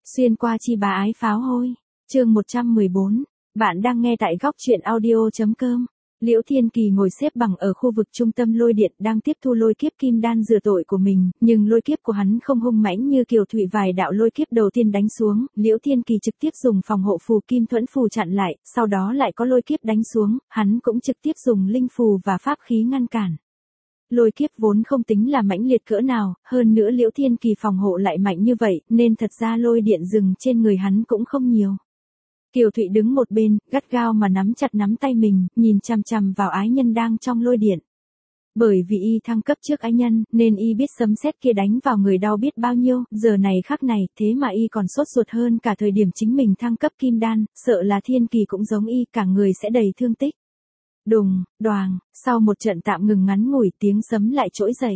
Xuyên qua chi bá ái pháo hôi. Chương 114. Bạn đang nghe tại góc truyện audio.com. Liễu Thiên Kỳ ngồi xếp bằng ở khu vực trung tâm lôi điện đang tiếp thu lôi kiếp kim đan rửa tội của mình, nhưng lôi kiếp của hắn không hung mãnh như Kiều Thụy vài đạo lôi kiếp đầu tiên đánh xuống, Liễu Thiên Kỳ trực tiếp dùng phòng hộ phù kim thuẫn phù chặn lại, sau đó lại có lôi kiếp đánh xuống, hắn cũng trực tiếp dùng linh phù và pháp khí ngăn cản. Lôi kiếp vốn không tính là mãnh liệt cỡ nào, hơn nữa Liễu Thiên Kỳ phòng hộ lại mạnh như vậy, nên thật ra lôi điện dừng trên người hắn cũng không nhiều. Kiều Thụy đứng một bên, gắt gao mà nắm chặt nắm tay mình, nhìn chằm chằm vào ái nhân đang trong lôi điện. Bởi vì y thăng cấp trước ái nhân, nên y biết sấm sét kia đánh vào người đau biết bao nhiêu, giờ này khắc này, thế mà y còn sốt ruột hơn cả thời điểm chính mình thăng cấp kim đan, sợ là Thiên Kỳ cũng giống y, cả người sẽ đầy thương tích. Đùng, đoàng, sau một trận tạm ngừng ngắn ngủi tiếng sấm lại trỗi dậy.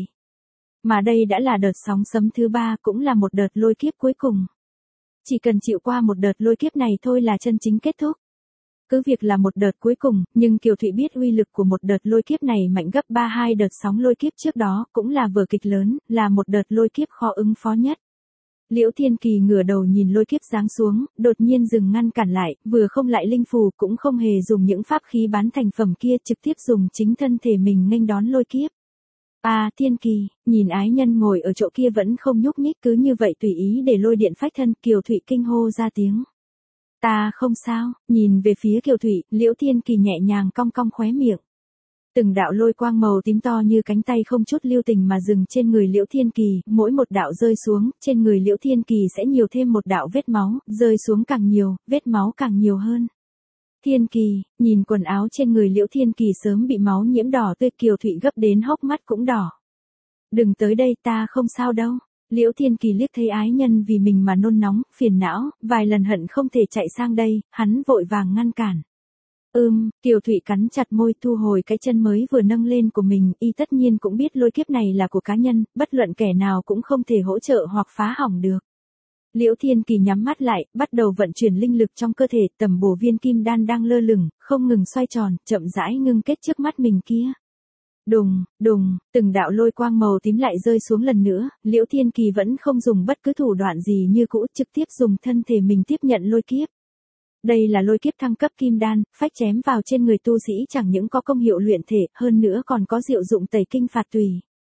Mà đây đã là đợt sóng sấm thứ 3, cũng là một đợt lôi kiếp cuối cùng. Chỉ cần chịu qua một đợt lôi kiếp này thôi là chân chính kết thúc. Cứ việc là một đợt cuối cùng, nhưng Kiều Thụy biết uy lực của một đợt lôi kiếp này mạnh gấp 3-2 đợt sóng lôi kiếp trước đó, cũng là vở kịch lớn, là một đợt lôi kiếp khó ứng phó nhất. Liễu Thiên Kỳ ngửa đầu nhìn lôi kiếp giáng xuống, đột nhiên dừng ngăn cản lại, vừa không lại linh phù cũng không hề dùng những pháp khí bán thành phẩm kia, trực tiếp dùng chính thân thể mình nghênh đón lôi kiếp. Thiên Kỳ, nhìn ái nhân ngồi ở chỗ kia vẫn không nhúc nhích cứ như vậy tùy ý để lôi điện phách thân, Kiều Thụy kinh hô ra tiếng. Ta không sao, nhìn về phía Kiều Thụy, Liễu Thiên Kỳ nhẹ nhàng cong cong khóe miệng. Từng đạo lôi quang màu tím to như cánh tay không chút lưu tình mà dừng trên người Liễu Thiên Kỳ, mỗi một đạo rơi xuống, trên người Liễu Thiên Kỳ sẽ nhiều thêm một đạo vết máu, rơi xuống càng nhiều, vết máu càng nhiều hơn. Thiên Kỳ, nhìn quần áo trên người Liễu Thiên Kỳ sớm bị máu nhiễm đỏ tươi, Kiều Thụy gấp đến hốc mắt cũng đỏ. Đừng tới đây, ta không sao đâu. Liễu Thiên Kỳ liếc thấy ái nhân vì mình mà nôn nóng, phiền não, vài lần hận không thể chạy sang đây, hắn vội vàng ngăn cản. Kiều Thụy cắn chặt môi thu hồi cái chân mới vừa nâng lên của mình, y tất nhiên cũng biết lôi kiếp này là của cá nhân, bất luận kẻ nào cũng không thể hỗ trợ hoặc phá hỏng được. Liễu Thiên Kỳ nhắm mắt lại, bắt đầu vận chuyển linh lực trong cơ thể, tầm bổ viên kim đan đang lơ lửng, không ngừng xoay tròn, chậm rãi ngưng kết trước mắt mình kia. Đùng, đùng, từng đạo lôi quang màu tím lại rơi xuống lần nữa, Liễu Thiên Kỳ vẫn không dùng bất cứ thủ đoạn gì như cũ, trực tiếp dùng thân thể mình tiếp nhận lôi kiếp. Đây là lôi kiếp thăng cấp kim đan, phách chém vào trên người tu sĩ chẳng những có công hiệu luyện thể, hơn nữa còn có diệu dụng tẩy kinh phạt tùy.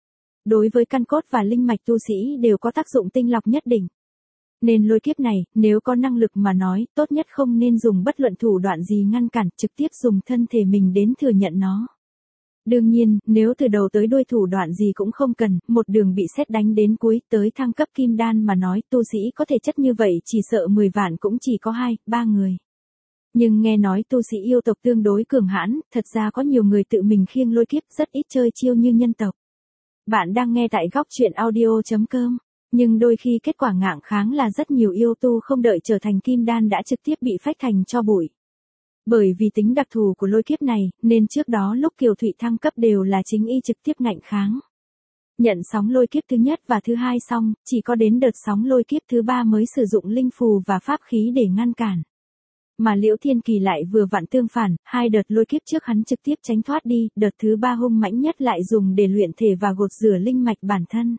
Đối với căn cốt và linh mạch tu sĩ đều có tác dụng tinh lọc nhất định. Nên lôi kiếp này, nếu có năng lực mà nói, tốt nhất không nên dùng bất luận thủ đoạn gì ngăn cản, trực tiếp dùng thân thể mình đến thừa nhận nó. Đương nhiên, nếu từ đầu tới đuôi thủ đoạn gì cũng không cần, một đường bị sét đánh đến cuối, tới thăng cấp kim đan mà nói, tu sĩ có thể chất như vậy chỉ sợ 10 vạn cũng chỉ có 2-3 người. Nhưng nghe nói tu sĩ yêu tộc tương đối cường hãn, thật ra có nhiều người tự mình khiêng lôi kiếp, rất ít chơi chiêu như nhân tộc. Bạn đang nghe tại góc truyện audio.com. Nhưng đôi khi kết quả ngạng kháng là rất nhiều yêu tu không đợi trở thành kim đan đã trực tiếp bị phách thành tro bụi. Bởi vì tính đặc thù của lôi kiếp này, nên trước đó lúc Kiều Thụy thăng cấp đều là chính y trực tiếp ngạnh kháng. Nhận sóng lôi kiếp thứ nhất và thứ hai xong, chỉ có đến đợt sóng lôi kiếp thứ 3 mới sử dụng linh phù và pháp khí để ngăn cản. Mà Liễu Thiên Kỳ lại vừa vặn tương phản, 2 đợt lôi kiếp trước hắn trực tiếp tránh thoát đi, đợt thứ 3 hung mãnh nhất lại dùng để luyện thể và gột rửa linh mạch bản thân.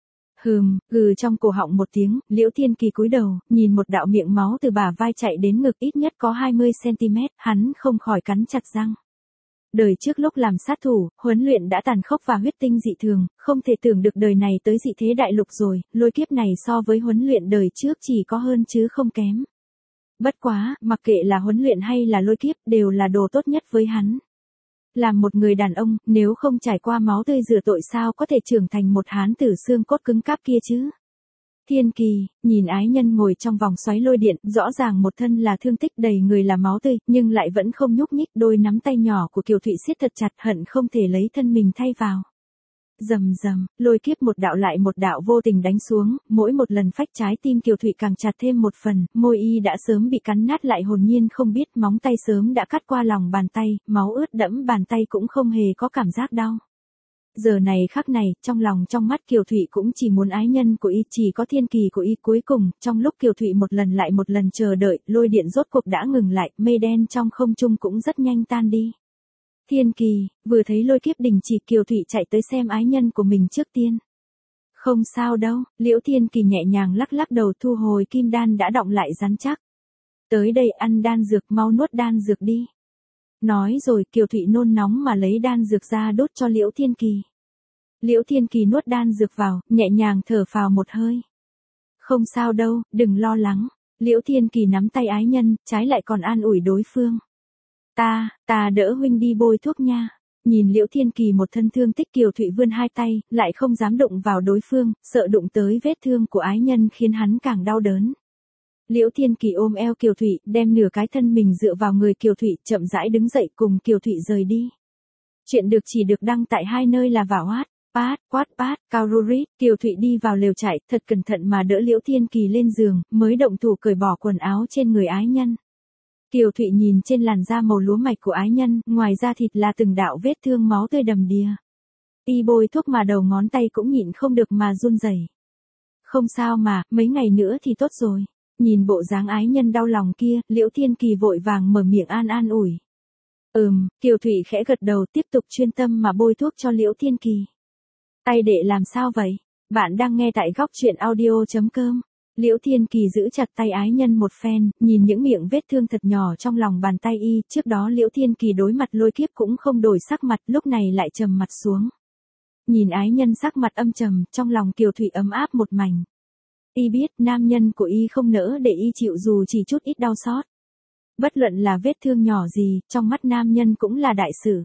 Gừ trong cổ họng một tiếng, Liễu Thiên Kỳ cúi đầu, nhìn một đạo miệng máu từ bả vai chạy đến ngực ít nhất có 20cm, hắn không khỏi cắn chặt răng. Đời trước lúc làm sát thủ, huấn luyện đã tàn khốc và huyết tinh dị thường, không thể tưởng được đời này tới dị thế đại lục rồi, lôi kiếp này so với huấn luyện đời trước chỉ có hơn chứ không kém. Bất quá, mặc kệ là huấn luyện hay là lôi kiếp, đều là đồ tốt nhất với hắn. Làm một người đàn ông, nếu không trải qua máu tươi rửa tội sao có thể trưởng thành một hán tử xương cốt cứng cáp kia chứ. Thiên Kỳ, nhìn ái nhân ngồi trong vòng xoáy lôi điện, rõ ràng một thân là thương tích đầy người là máu tươi, nhưng lại vẫn không nhúc nhích, đôi nắm tay nhỏ của Kiều Thụy siết thật chặt, hận không thể lấy thân mình thay vào. Rầm rầm, lôi kiếp một đạo lại một đạo vô tình đánh xuống, mỗi một lần phách trái tim Kiều Thụy càng chặt thêm một phần, môi y đã sớm bị cắn nát lại hồn nhiên không biết, móng tay sớm đã cắt qua lòng bàn tay, máu ướt đẫm bàn tay cũng không hề có cảm giác đau. Giờ này khắc này, trong lòng trong mắt Kiều Thụy cũng chỉ muốn ái nhân của y, chỉ có Thiên Kỳ của y. Cuối cùng, trong lúc Kiều Thụy một lần lại một lần chờ đợi, lôi điện rốt cuộc đã ngừng lại, mây đen trong không trung cũng rất nhanh tan đi. Thiên Kỳ, vừa thấy lôi kiếp đình chỉ, Kiều Thụy chạy tới xem ái nhân của mình trước tiên. Không sao đâu, Liễu Thiên Kỳ nhẹ nhàng lắc lắc đầu thu hồi kim đan đã đọng lại rắn chắc. Tới đây ăn đan dược, mau nuốt đan dược đi. Nói rồi Kiều Thụy nôn nóng mà lấy đan dược ra đốt cho Liễu Thiên Kỳ. Liễu Thiên Kỳ nuốt đan dược vào, nhẹ nhàng thở phào một hơi. Không sao đâu, đừng lo lắng. Liễu Thiên Kỳ nắm tay ái nhân, trái lại còn an ủi đối phương. Ta đỡ huynh đi bôi thuốc nha. Nhìn Liễu Thiên Kỳ một thân thương tích, Kiều Thụy vươn hai tay, lại không dám đụng vào đối phương, sợ đụng tới vết thương của ái nhân khiến hắn càng đau đớn. Liễu Thiên Kỳ ôm eo Kiều Thụy, đem nửa cái thân mình dựa vào người Kiều Thụy, chậm rãi đứng dậy cùng Kiều Thụy rời đi. Chuyện được chỉ được đăng tại hai nơi là Wattpad, Kaururit. Kiều Thụy đi vào lều trại, thật cẩn thận mà đỡ Liễu Thiên Kỳ lên giường, mới động thủ cởi bỏ quần áo trên người ái nhân. Kiều Thụy nhìn trên làn da màu lúa mạch của ái nhân, ngoài da thịt là từng đạo vết thương máu tươi đầm đìa. Y bôi thuốc mà đầu ngón tay cũng nhịn không được mà run rẩy. Không sao mà, mấy ngày nữa thì tốt rồi. Nhìn bộ dáng ái nhân đau lòng kia, Liễu Thiên Kỳ vội vàng mở miệng an ủi. Kiều Thụy khẽ gật đầu, tiếp tục chuyên tâm mà bôi thuốc cho Liễu Thiên Kỳ. Tay đệ làm sao vậy? Bạn đang nghe tại góc truyện audio.com. Liễu Thiên Kỳ giữ chặt tay ái nhân một phen, nhìn những miệng vết thương thật nhỏ trong lòng bàn tay y, trước đó Liễu Thiên Kỳ đối mặt lôi kiếp cũng không đổi sắc mặt, lúc này lại trầm mặt xuống. Nhìn ái nhân sắc mặt âm trầm, trong lòng Kiều Thụy ấm áp một mảnh. Y biết nam nhân của y không nỡ để y chịu dù chỉ chút ít đau xót. Bất luận là vết thương nhỏ gì, trong mắt nam nhân cũng là đại sự.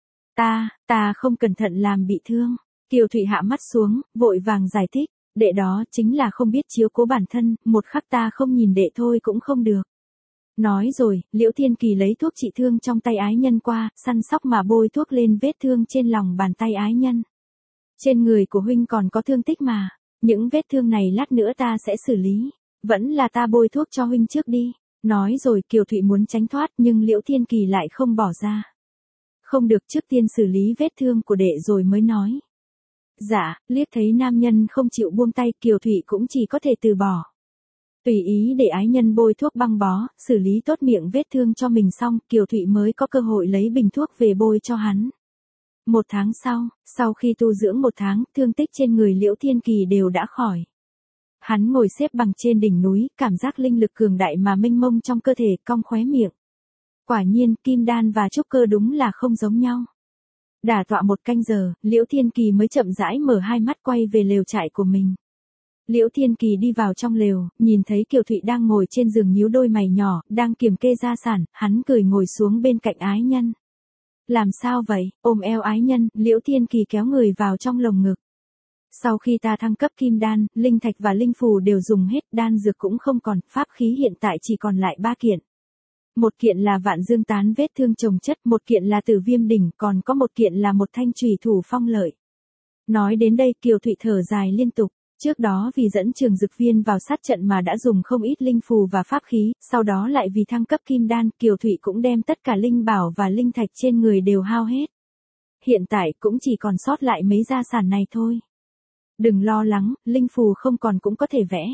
Ta không cẩn thận làm bị thương. Kiều Thụy hạ mắt xuống, vội vàng giải thích. Đệ đó chính là không biết chiếu cố bản thân, một khắc ta không nhìn đệ thôi cũng không được. Nói rồi, Liễu Thiên Kỳ lấy thuốc trị thương trong tay ái nhân qua, săn sóc mà bôi thuốc lên vết thương trên lòng bàn tay ái nhân. Trên người của huynh còn có thương tích mà, những vết thương này lát nữa ta sẽ xử lý, vẫn là ta bôi thuốc cho huynh trước đi. Nói rồi Kiều Thụy muốn tránh thoát nhưng Liễu Thiên Kỳ lại không bỏ ra. Không được, trước tiên xử lý vết thương của đệ rồi mới nói. Dạ, liếc thấy nam nhân không chịu buông tay, Kiều Thụy cũng chỉ có thể từ bỏ. Tùy ý để ái nhân bôi thuốc băng bó, xử lý tốt miệng vết thương cho mình xong, Kiều Thụy mới có cơ hội lấy bình thuốc về bôi cho hắn. 1 tháng sau khi tu dưỡng 1 tháng, thương tích trên người Liễu Thiên Kỳ đều đã khỏi. Hắn ngồi xếp bằng trên đỉnh núi, cảm giác linh lực cường đại mà mênh mông trong cơ thể, cong khóe miệng. Quả nhiên, kim đan và trúc cơ đúng là không giống nhau. Đả tọa 1 canh giờ, Liễu Thiên Kỳ mới chậm rãi mở hai mắt quay về lều trại của mình. Liễu Thiên Kỳ đi vào trong lều, nhìn thấy Kiều Thụy đang ngồi trên giường nhíu đôi mày nhỏ, đang kiểm kê gia sản, hắn cười ngồi xuống bên cạnh ái nhân. Làm sao vậy? Ôm eo ái nhân, Liễu Thiên Kỳ kéo người vào trong lồng ngực. Sau khi ta thăng cấp kim đan, linh thạch và linh phù đều dùng hết, đan dược cũng không còn, pháp khí hiện tại chỉ còn lại 3 kiện. 1 kiện là vạn dương tán vết thương chồng chất, 1 kiện là tử viêm đỉnh, còn có 1 kiện là một thanh chùy thủ phong lợi. Nói đến đây Kiều Thụy thở dài liên tục, trước đó vì dẫn Trường Dực Viên vào sát trận mà đã dùng không ít linh phù và pháp khí, sau đó lại vì thăng cấp kim đan, Kiều Thụy cũng đem tất cả linh bảo và linh thạch trên người đều hao hết. Hiện tại cũng chỉ còn sót lại mấy gia sản này thôi. Đừng lo lắng, linh phù không còn cũng có thể vẽ.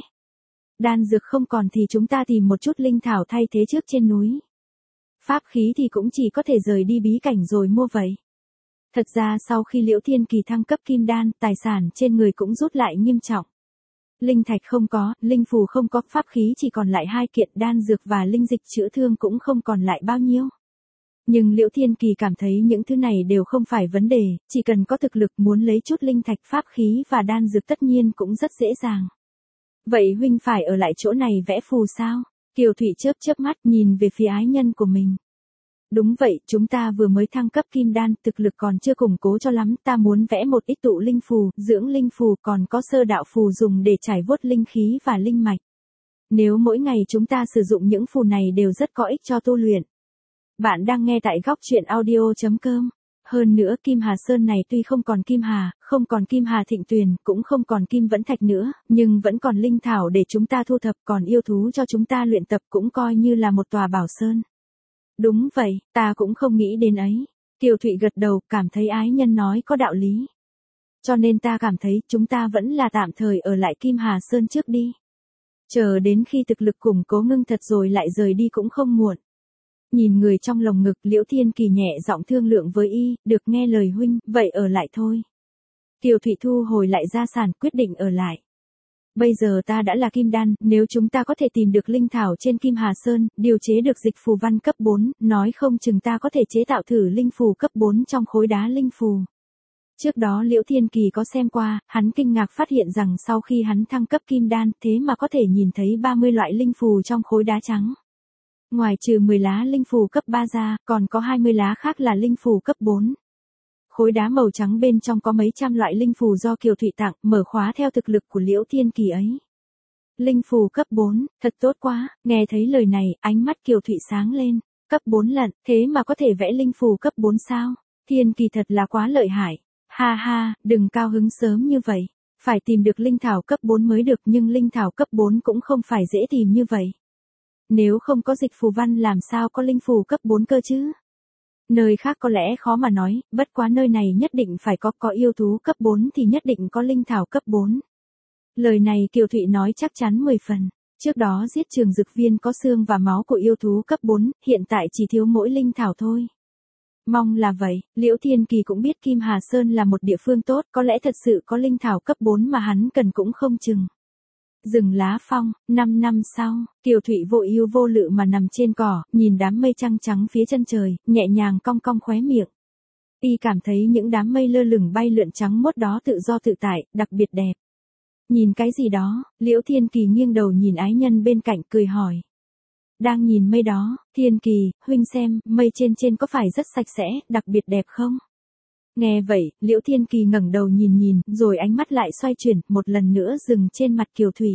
Đan dược không còn thì chúng ta tìm một chút linh thảo thay thế trước trên núi. Pháp khí thì cũng chỉ có thể rời đi bí cảnh rồi mua vậy. Thật ra sau khi Liễu Thiên Kỳ thăng cấp kim đan, tài sản trên người cũng rút lại nghiêm trọng. Linh thạch không có, linh phù không có, pháp khí chỉ còn lại 2 kiện, đan dược và linh dịch chữa thương cũng không còn lại bao nhiêu. Nhưng Liễu Thiên Kỳ cảm thấy những thứ này đều không phải vấn đề, chỉ cần có thực lực muốn lấy chút linh thạch, pháp khí và đan dược tất nhiên cũng rất dễ dàng. Vậy huynh phải ở lại chỗ này vẽ phù sao? Kiều Thụy chớp mắt nhìn về phía ái nhân của mình. Đúng vậy, chúng ta vừa mới thăng cấp kim đan, thực lực còn chưa củng cố cho lắm, ta muốn vẽ một ít tụ linh phù, dưỡng linh phù, còn có sơ đạo phù dùng để trải vuốt linh khí và linh mạch. Nếu mỗi ngày chúng ta sử dụng những phù này đều rất có ích cho tu luyện. Bạn đang nghe tại góc truyện audio.com. Hơn nữa Kim Hà Sơn này tuy không còn Kim Hà, không còn Kim Hà Thịnh Tuyền, cũng không còn Kim Vẫn Thạch nữa, nhưng vẫn còn linh thảo để chúng ta thu thập, còn yêu thú cho chúng ta luyện tập, cũng coi như là một tòa bảo sơn. Đúng vậy, ta cũng không nghĩ đến ấy. Kiều Thụy gật đầu, cảm thấy ái nhân nói có đạo lý. Cho nên ta cảm thấy chúng ta vẫn là tạm thời ở lại Kim Hà Sơn trước đi. Chờ đến khi thực lực củng cố ngưng thật rồi lại rời đi cũng không muộn. Nhìn người trong lồng ngực, Liễu Thiên Kỳ nhẹ giọng thương lượng với y, được nghe lời huynh, vậy ở lại thôi. Kiều Thụy thu hồi lại gia sản, quyết định ở lại. Bây giờ ta đã là kim đan, nếu chúng ta có thể tìm được linh thảo trên Kim Hà Sơn, điều chế được dịch phù văn cấp 4, nói không chừng ta có thể chế tạo thử linh phù cấp 4 trong khối đá linh phù. Trước đó Liễu Thiên Kỳ có xem qua, hắn kinh ngạc phát hiện rằng sau khi hắn thăng cấp kim đan, thế mà có thể nhìn thấy 30 loại linh phù trong khối đá trắng. Ngoài trừ 10 lá linh phù cấp 3 ra, còn có 20 lá khác là linh phù cấp 4. Khối đá màu trắng bên trong có mấy trăm loại linh phù do Kiều Thụy tặng, mở khóa theo thực lực của Liễu Thiên Kỳ ấy. Linh phù cấp 4, thật tốt quá, nghe thấy lời này, ánh mắt Kiều Thụy sáng lên. Cấp 4 lận, thế mà có thể vẽ linh phù cấp 4 sao? Thiên Kỳ thật là quá lợi hại. Ha ha, đừng cao hứng sớm như vậy. Phải tìm được linh thảo cấp 4 mới được, nhưng linh thảo cấp 4 cũng không phải dễ tìm như vậy. Nếu không có dịch phù văn làm sao có linh phù cấp 4 cơ chứ? Nơi khác có lẽ khó mà nói, bất quá nơi này nhất định phải có yêu thú cấp 4 thì nhất định có linh thảo cấp 4. Lời này Kiều Thụy nói chắc chắn 10 phần. Trước đó giết Trường Dực Viên có xương và máu của yêu thú cấp 4, hiện tại chỉ thiếu mỗi linh thảo thôi. Mong là vậy, Liễu Thiên Kỳ cũng biết Kim Hà Sơn là một địa phương tốt, có lẽ thật sự có linh thảo cấp 4 mà hắn cần cũng không chừng. Rừng lá phong, 5 năm sau, Kiều Thụy vô ưu vô lự mà nằm trên cỏ, nhìn đám mây trăng trắng phía chân trời, nhẹ nhàng cong cong khóe miệng. Y cảm thấy những đám mây lơ lửng bay lượn trắng muốt đó tự do tự tại, đặc biệt đẹp. Nhìn cái gì đó, Liễu Thiên Kỳ nghiêng đầu nhìn ái nhân bên cạnh cười hỏi. Đang nhìn mây đó, Thiên Kỳ, huynh xem, mây trên có phải rất sạch sẽ, đặc biệt đẹp không? Nghe vậy, Liễu Thiên Kỳ ngẩng đầu nhìn, rồi ánh mắt lại xoay chuyển, một lần nữa dừng trên mặt Kiều Thụy.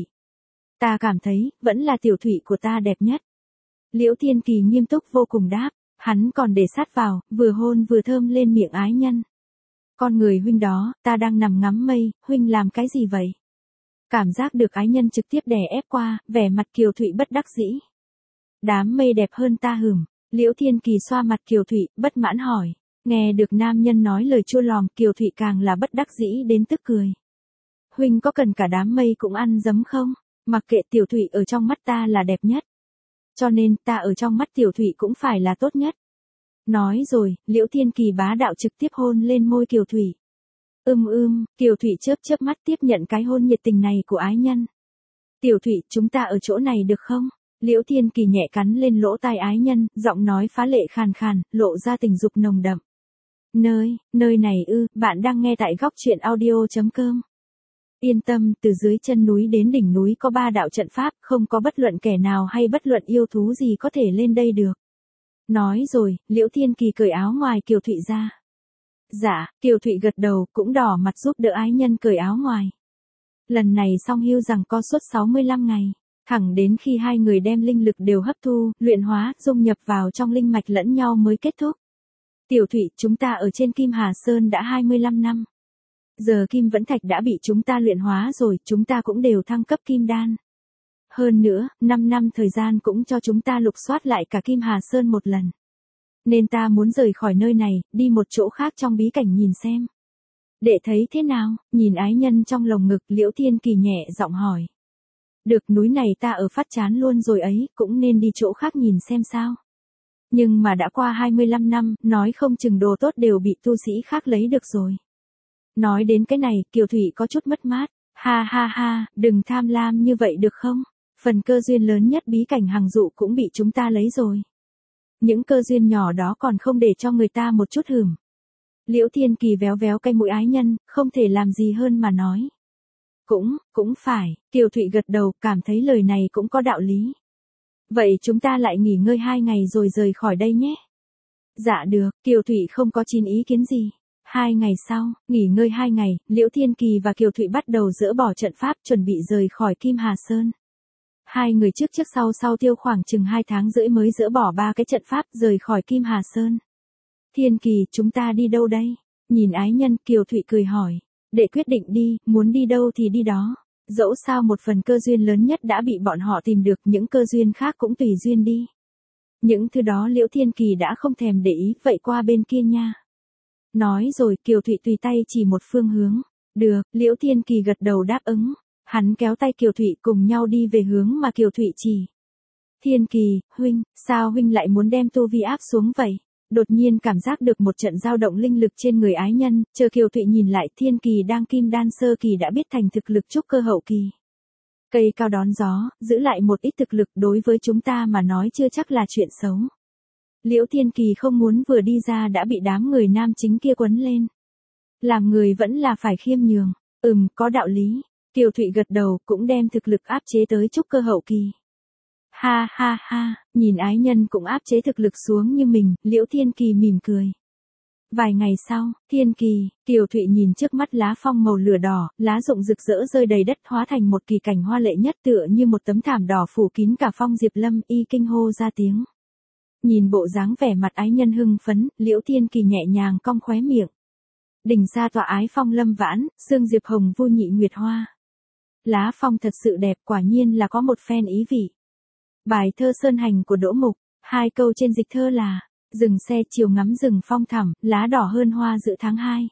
Ta cảm thấy, vẫn là tiểu Thụy của ta đẹp nhất. Liễu Thiên Kỳ nghiêm túc vô cùng đáp, hắn còn để sát vào, vừa hôn vừa thơm lên miệng ái nhân. Con người huynh đó, ta đang nằm ngắm mây, huynh làm cái gì vậy? Cảm giác được ái nhân trực tiếp đè ép qua, vẻ mặt Kiều Thụy bất đắc dĩ. Đám mây đẹp hơn ta hửm. Liễu Thiên Kỳ xoa mặt Kiều Thụy, bất mãn hỏi. Nghe được nam nhân nói lời chua lòm, Kiều Thụy càng là bất đắc dĩ đến tức cười. Huynh có cần cả đám mây cũng ăn dấm không? Mặc kệ tiểu Thụy ở trong mắt ta là đẹp nhất. Cho nên ta ở trong mắt tiểu Thụy cũng phải là tốt nhất. Nói rồi, Liễu Thiên Kỳ bá đạo trực tiếp hôn lên môi Kiều Thụy. Kiều Thụy chớp mắt tiếp nhận cái hôn nhiệt tình này của ái nhân. Tiểu Thụy, chúng ta ở chỗ này được không? Liễu Thiên Kỳ nhẹ cắn lên lỗ tai ái nhân, giọng nói phá lệ khàn khàn, lộ ra tình dục nồng đậm. Nơi này bạn đang nghe tại góc truyện audio.com. Yên tâm, từ dưới chân núi đến đỉnh núi có 3 đạo trận pháp, không có bất luận kẻ nào hay bất luận yêu thú gì có thể lên đây được. Nói rồi, Liễu Thiên Kỳ cởi áo ngoài Kiều Thụy ra. Dạ, Kiều Thụy gật đầu, cũng đỏ mặt giúp đỡ ái nhân cởi áo ngoài. Lần này song hưu rằng có suốt 65 ngày. Thẳng đến khi hai người đem linh lực đều hấp thu, luyện hóa, dung nhập vào trong linh mạch lẫn nhau mới kết thúc. Tiểu Thụy, chúng ta ở trên Kim Hà Sơn đã 25 năm. Giờ Kim Vẫn Thạch đã bị chúng ta luyện hóa rồi, chúng ta cũng đều thăng cấp Kim Đan. Hơn nữa, 5 năm thời gian cũng cho chúng ta lục soát lại cả Kim Hà Sơn một lần. Nên ta muốn rời khỏi nơi này, đi một chỗ khác trong bí cảnh nhìn xem. Để thấy thế nào, nhìn ái nhân trong lồng ngực, Liễu Thiên Kỳ nhẹ giọng hỏi. Được, núi này ta ở phát chán luôn rồi ấy, cũng nên đi chỗ khác nhìn xem sao. Nhưng mà đã qua 25 năm, nói không chừng đồ tốt đều bị tu sĩ khác lấy được rồi. Nói đến cái này, Kiều Thụy có chút mất mát. Ha, đừng tham lam như vậy được không? Phần cơ duyên lớn nhất bí cảnh Hằng Dụ cũng bị chúng ta lấy rồi. Những cơ duyên nhỏ đó còn không để cho người ta một chút hửm. Liễu Thiên Kỳ véo véo cái mũi ái nhân, không thể làm gì hơn mà nói. Cũng phải, Kiều Thụy gật đầu, cảm thấy lời này cũng có đạo lý. Vậy chúng ta lại nghỉ ngơi 2 ngày rồi rời khỏi đây nhé. Dạ được, Kiều Thụy không có chín ý kiến gì. 2 ngày sau, nghỉ ngơi 2 ngày, Liễu Thiên Kỳ và Kiều Thụy bắt đầu dỡ bỏ trận pháp chuẩn bị rời khỏi Kim Hà Sơn. Hai người trước sau tiêu khoảng chừng 2 tháng rưỡi mới dỡ bỏ 3 cái trận pháp rời khỏi Kim Hà Sơn. Thiên Kỳ, chúng ta đi đâu đây? Nhìn ái nhân, Kiều Thụy cười hỏi. Để quyết định đi, muốn đi đâu thì đi đó. Dẫu sao một phần cơ duyên lớn nhất đã bị bọn họ tìm được, những cơ duyên khác cũng tùy duyên đi. Những thứ đó Liễu Thiên Kỳ đã không thèm để ý, vậy qua bên kia nha. Nói rồi, Kiều Thụy tùy tay chỉ một phương hướng. Được, Liễu Thiên Kỳ gật đầu đáp ứng. Hắn kéo tay Kiều Thụy cùng nhau đi về hướng mà Kiều Thụy chỉ. Thiên Kỳ, huynh, sao huynh lại muốn đem tu vi áp xuống vậy? Đột nhiên cảm giác được một trận dao động linh lực trên người ái nhân, chờ Kiều Thụy nhìn lại Thiên Kỳ đang kim đan sơ kỳ đã biết thành thực lực trúc cơ hậu kỳ. Cây cao đón gió, giữ lại một ít thực lực đối với chúng ta mà nói chưa chắc là chuyện xấu. Liễu Thiên Kỳ không muốn vừa đi ra đã bị đám người nam chính kia quấn lên. Làm người vẫn là phải khiêm nhường, có đạo lý. Kiều Thụy gật đầu cũng đem thực lực áp chế tới trúc cơ hậu kỳ. Ha ha ha, nhìn ái nhân cũng áp chế thực lực xuống như mình, Liễu Thiên Kỳ mỉm cười. Vài ngày sau, Thiên Kỳ, Kiều Thụy nhìn trước mắt lá phong màu lửa đỏ, lá rụng rực rỡ rơi đầy đất hóa thành một kỳ cảnh hoa lệ nhất tựa như một tấm thảm đỏ phủ kín cả phong Diệp Lâm y kinh hô ra tiếng. Nhìn bộ dáng vẻ mặt ái nhân hưng phấn, Liễu Thiên Kỳ nhẹ nhàng cong khóe miệng. Đỉnh xa tọa ái phong lâm vãn, sương diệp hồng vui nhị nguyệt hoa. Lá phong thật sự đẹp, quả nhiên là có một phen ý vị. Bài thơ Sơn Hành của Đỗ Mục, hai câu trên dịch thơ là: dừng xe chiều ngắm rừng phong thẳm, lá đỏ hơn hoa giữa tháng 2.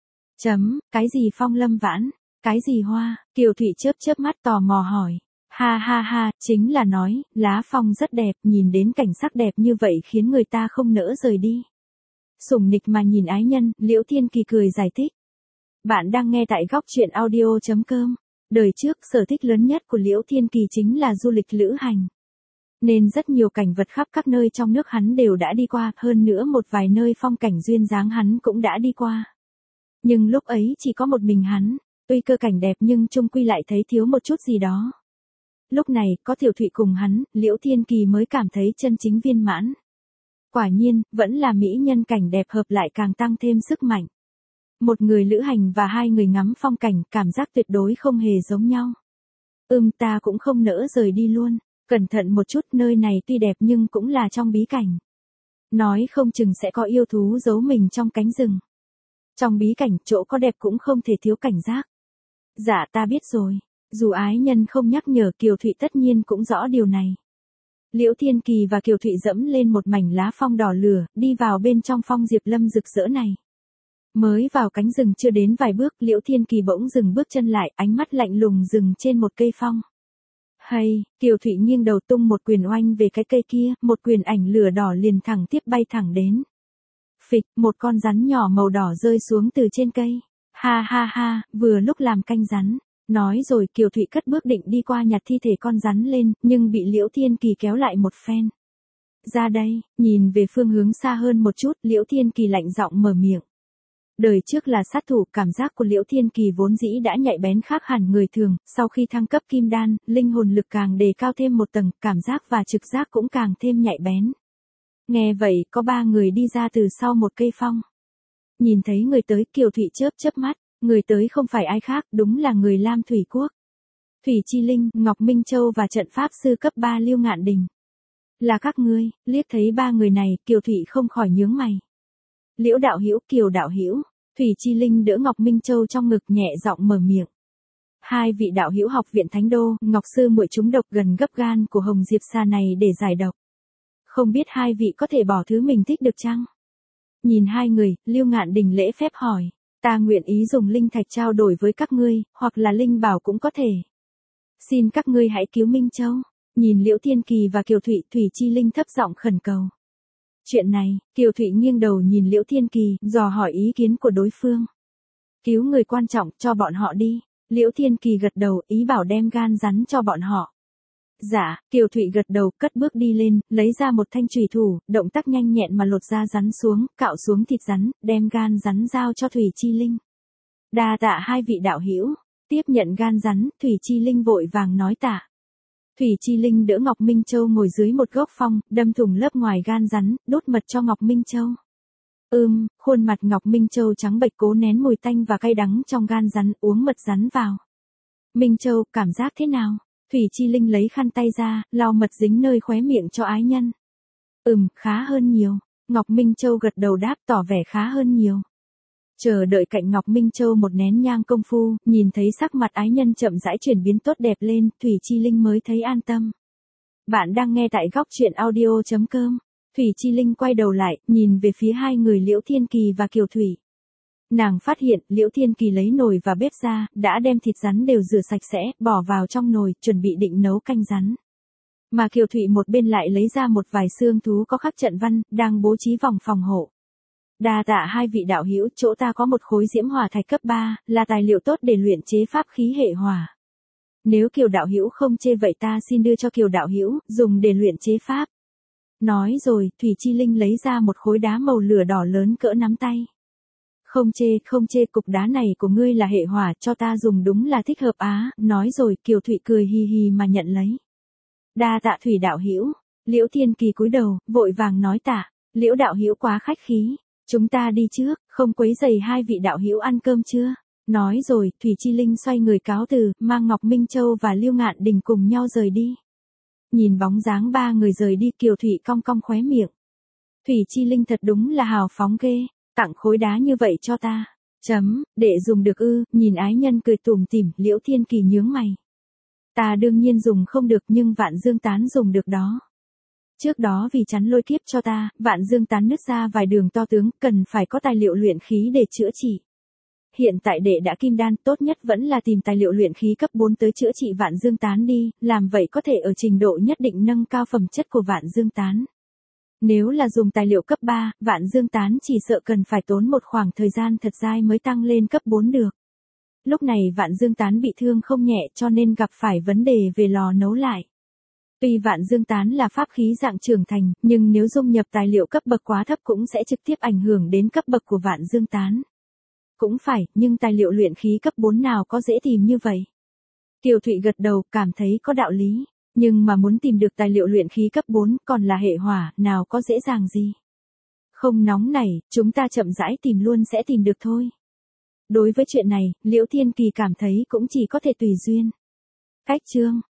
Cái gì phong lâm vãn, cái gì hoa? Kiều Thụy chớp mắt tò mò hỏi. Ha ha ha, chính là nói, lá phong rất đẹp, nhìn đến cảnh sắc đẹp như vậy khiến người ta không nỡ rời đi. Sủng nịch mà nhìn ái nhân, Liễu Thiên Kỳ cười giải thích. Bạn đang nghe tại góc truyện audio.com. Đời trước sở thích lớn nhất của Liễu Thiên Kỳ chính là du lịch lữ hành. Nên rất nhiều cảnh vật khắp các nơi trong nước hắn đều đã đi qua, hơn nữa một vài nơi phong cảnh duyên dáng hắn cũng đã đi qua. Nhưng lúc ấy chỉ có một mình hắn, tuy cơ cảnh đẹp nhưng chung quy lại thấy thiếu một chút gì đó. Lúc này, có Tiểu Thụy cùng hắn, Liễu Thiên Kỳ mới cảm thấy chân chính viên mãn. Quả nhiên, vẫn là mỹ nhân cảnh đẹp hợp lại càng tăng thêm sức mạnh. Một người lữ hành và hai người ngắm phong cảnh, cảm giác tuyệt đối không hề giống nhau. Ta cũng không nỡ rời đi luôn. Cẩn thận một chút, nơi này tuy đẹp nhưng cũng là trong bí cảnh. Nói không chừng sẽ có yêu thú giấu mình trong cánh rừng. Trong bí cảnh, chỗ có đẹp cũng không thể thiếu cảnh giác. Dạ ta biết rồi. Dù ái nhân không nhắc nhở, Kiều Thụy tất nhiên cũng rõ điều này. Liễu Thiên Kỳ và Kiều Thụy dẫm lên một mảnh lá phong đỏ lửa, đi vào bên trong phong Diệp Lâm rực rỡ này. Mới vào cánh rừng chưa đến vài bước, Liễu Thiên Kỳ bỗng dừng bước chân lại, ánh mắt lạnh lùng dừng trên một cây phong. Hay, Kiều Thụy nghiêng đầu tung một quyền oanh về cái cây kia, một quyền ảnh lửa đỏ liền thẳng tiếp bay thẳng đến. Phịch, một con rắn nhỏ màu đỏ rơi xuống từ trên cây. Ha ha ha, vừa lúc làm canh rắn. Nói rồi Kiều Thụy cất bước định đi qua nhặt thi thể con rắn lên, nhưng bị Liễu Thiên Kỳ kéo lại một phen. Ra đây, nhìn về phương hướng xa hơn một chút, Liễu Thiên Kỳ lạnh giọng mở miệng. Đời trước là sát thủ, cảm giác của Liễu Thiên Kỳ vốn dĩ đã nhạy bén khác hẳn người thường, sau khi thăng cấp kim đan, linh hồn lực càng đề cao thêm một tầng, cảm giác và trực giác cũng càng thêm nhạy bén. Nghe vậy, có 3 người đi ra từ sau một cây phong. Nhìn thấy người tới, Kiều Thụy chớp mắt, người tới không phải ai khác, đúng là người Lam Thủy Quốc. Thủy Chi Linh, Ngọc Minh Châu và trận pháp sư cấp 3 Lưu Ngạn Đình. Là các ngươi? Liếc thấy 3 người này, Kiều Thụy không khỏi nhướng mày. Liễu đạo hữu, Kiều đạo hữu. Thủy Chi Linh đỡ Ngọc Minh Châu trong ngực nhẹ giọng mở miệng. 2 vị đạo hữu học viện Thánh Đô, Ngọc sư muội trúng độc gần gấp gan của Hồng Diệp Sa này để giải độc. Không biết 2 vị có thể bỏ thứ mình thích được chăng? Nhìn 2 người, Lưu Ngạn Đình lễ phép hỏi. Ta nguyện ý dùng linh thạch trao đổi với các ngươi, hoặc là linh bảo cũng có thể. Xin các ngươi hãy cứu Minh Châu. Nhìn Liễu Thiên Kỳ và Kiều Thụy, Thủy Chi Linh thấp giọng khẩn cầu. Chuyện này, Kiều Thụy nghiêng đầu nhìn Liễu Thiên Kỳ, dò hỏi ý kiến của đối phương. Cứu người quan trọng, cho bọn họ đi. Liễu Thiên Kỳ gật đầu, ý bảo đem gan rắn cho bọn họ. Dạ, Kiều Thụy gật đầu, cất bước đi lên, lấy ra một thanh chùy thủ, động tác nhanh nhẹn mà lột da rắn xuống, cạo xuống thịt rắn, đem gan rắn giao cho Thủy Chi Linh. Đa tạ 2 vị đạo hữu. Tiếp nhận gan rắn, Thủy Chi Linh vội vàng nói tạ. Thủy Chi Linh đỡ Ngọc Minh Châu ngồi dưới một gốc phong, đâm thủng lớp ngoài gan rắn, đốt mật cho Ngọc Minh Châu. Khuôn mặt Ngọc Minh Châu trắng bệch cố nén mùi tanh và cay đắng trong gan rắn, uống mật rắn vào. Minh Châu, cảm giác thế nào? Thủy Chi Linh lấy khăn tay ra, lau mật dính nơi khóe miệng cho ái nhân. Khá hơn nhiều. Ngọc Minh Châu gật đầu đáp tỏ vẻ khá hơn nhiều. Chờ đợi cạnh Ngọc Minh Châu một nén nhang công phu, nhìn thấy sắc mặt ái nhân chậm rãi chuyển biến tốt đẹp lên, Thủy Chi Linh mới thấy an tâm. Bạn đang nghe tại góc truyện audio.com. Thủy Chi Linh quay đầu lại, nhìn về phía 2 người Liễu Thiên Kỳ và Kiều Thụy. Nàng phát hiện, Liễu Thiên Kỳ lấy nồi và bếp ra, đã đem thịt rắn đều rửa sạch sẽ, bỏ vào trong nồi, chuẩn bị định nấu canh rắn. Mà Kiều Thụy một bên lại lấy ra một vài xương thú có khắc trận văn, đang bố trí vòng phòng hộ. Đa tạ hai vị đạo hữu, chỗ ta có một khối diễm hỏa thạch cấp 3, là tài liệu tốt để luyện chế pháp khí hệ hỏa. Nếu Kiều đạo hữu không chê vậy ta xin đưa cho Kiều đạo hữu, dùng để luyện chế pháp. Nói rồi, Thủy Chi Linh lấy ra một khối đá màu lửa đỏ lớn cỡ nắm tay. Không chê, cục đá này của ngươi là hệ hỏa, cho ta dùng đúng là thích hợp á. Nói rồi, Kiều Thụy cười hì hì mà nhận lấy. Đa tạ Thủy đạo hữu. Liễu Thiên Kỳ cúi đầu, vội vàng nói tạ. Liễu đạo hữu quá khách khí. Chúng ta đi trước, không quấy rầy hai vị đạo hữu ăn cơm chưa? Nói rồi, Thủy Chi Linh xoay người cáo từ, mang Ngọc Minh Châu và Lưu Ngạn Đình cùng nhau rời đi. Nhìn bóng dáng ba người rời đi, Kiều Thụy cong cong khóe miệng. Thủy Chi Linh thật đúng là hào phóng ghê, tặng khối đá như vậy cho ta. Để dùng được ư? Nhìn ái nhân cười tủm tỉm, Liễu Thiên Kỳ nhướng mày. Ta đương nhiên dùng không được nhưng Vạn Dương Tán dùng được đó. Trước đó vì chắn lôi kiếp cho ta, Vạn Dương Tán nứt ra vài đường to tướng, cần phải có tài liệu luyện khí để chữa trị. Hiện tại đệ đã kim đan, tốt nhất vẫn là tìm tài liệu luyện khí cấp 4 tới chữa trị Vạn Dương Tán đi, làm vậy có thể ở trình độ nhất định nâng cao phẩm chất của Vạn Dương Tán. Nếu là dùng tài liệu cấp 3, Vạn Dương Tán chỉ sợ cần phải tốn một khoảng thời gian thật dài mới tăng lên cấp 4 được. Lúc này Vạn Dương Tán bị thương không nhẹ cho nên gặp phải vấn đề về lò nấu lại. Tuy Vạn Dương Tán là pháp khí dạng trưởng thành, nhưng nếu dung nhập tài liệu cấp bậc quá thấp cũng sẽ trực tiếp ảnh hưởng đến cấp bậc của Vạn Dương Tán. Cũng phải, nhưng tài liệu luyện khí cấp 4 nào có dễ tìm như vậy? Kiều Thụy gật đầu, cảm thấy có đạo lý. Nhưng mà muốn tìm được tài liệu luyện khí cấp 4 còn là hệ hỏa, nào có dễ dàng gì. Không nóng nảy, chúng ta chậm rãi tìm luôn sẽ tìm được thôi. Đối với chuyện này, Liễu Thiên Kỳ cảm thấy cũng chỉ có thể tùy duyên. Cách chương